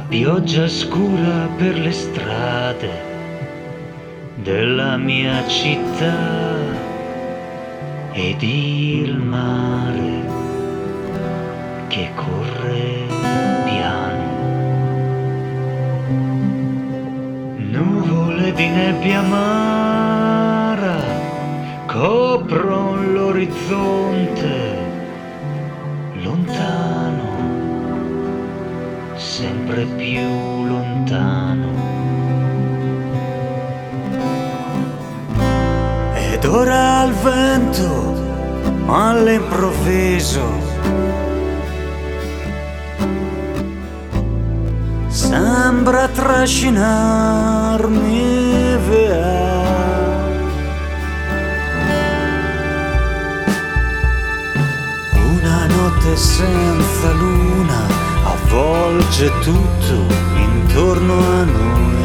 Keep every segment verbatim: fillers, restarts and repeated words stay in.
La pioggia scura per le strade della mia città ed il mare che corre piano. Nuvole di nebbia amara coprono l'orizzonte lontano, sempre più lontano. Ed ora il vento all'improvviso sembra trascinarmi via. Una notte senza luna avvolge tutto intorno a noi.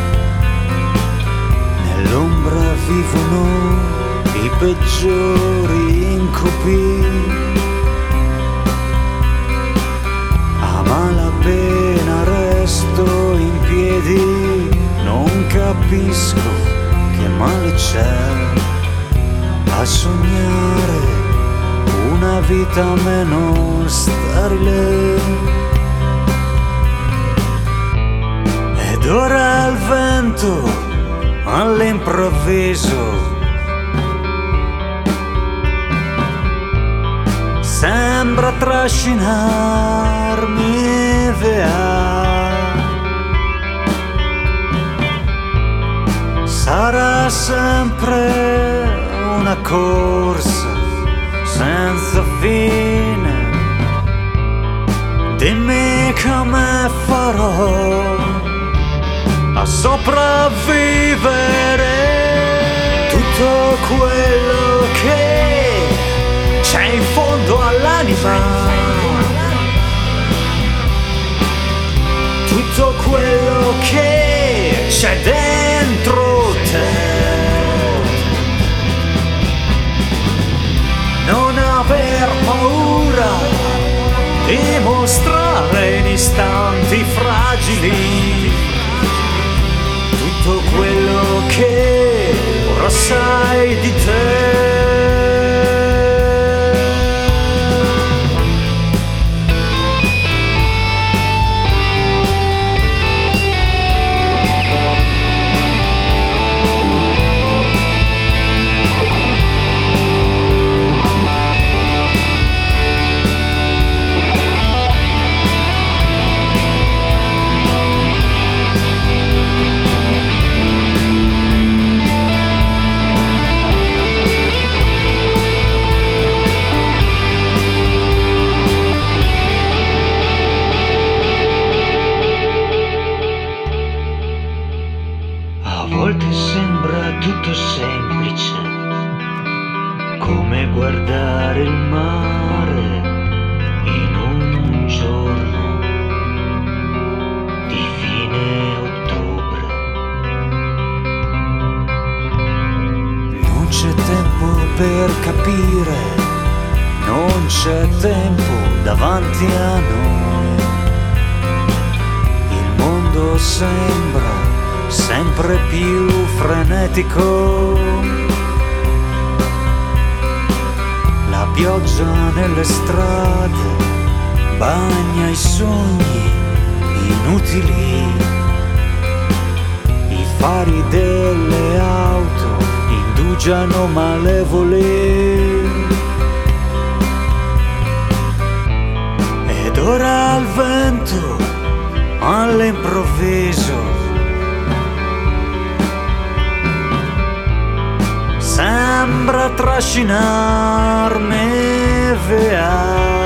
Nell'ombra vivono i peggiori incubi. A malapena resto in piedi, non capisco che male c'è a sognare una vita meno sterile. Ed ora il vento all'improvviso sembra trascinarmi via. Sarà sempre una corsa senza fine. Dimmi come farò a sopravvivere. Tutto quello che c'è in fondo all'anima, tutto quello che c'è dentro te. Non aver paura di mostrare in istanti fragili tutto quello che ora sai di te. A volte sembra tutto semplice, come guardare il mare in un giorno di fine ottobre. Non c'è tempo per capire, non c'è tempo davanti a noi. Il mondo sembra sempre più frenetico. La pioggia nelle strade bagna i sogni inutili. I fari delle auto indugiano malevoli. Ed ora il vento all'improvviso sembra trascinarmi via.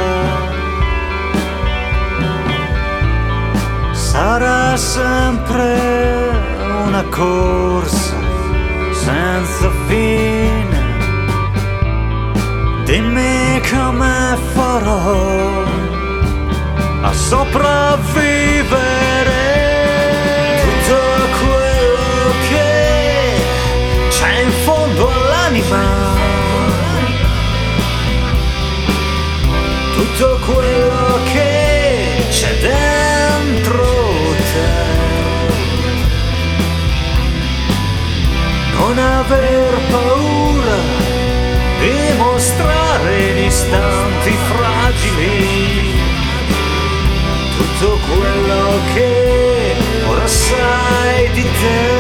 Sarà sempre una corsa senza fine. Dimmi come farò a sopravvivere. Tutto quello che c'è in fondo all'anima, tutto quello che c'è dentro non aver paura di mostrare in istanti fragili tutto quello che ora sai di te.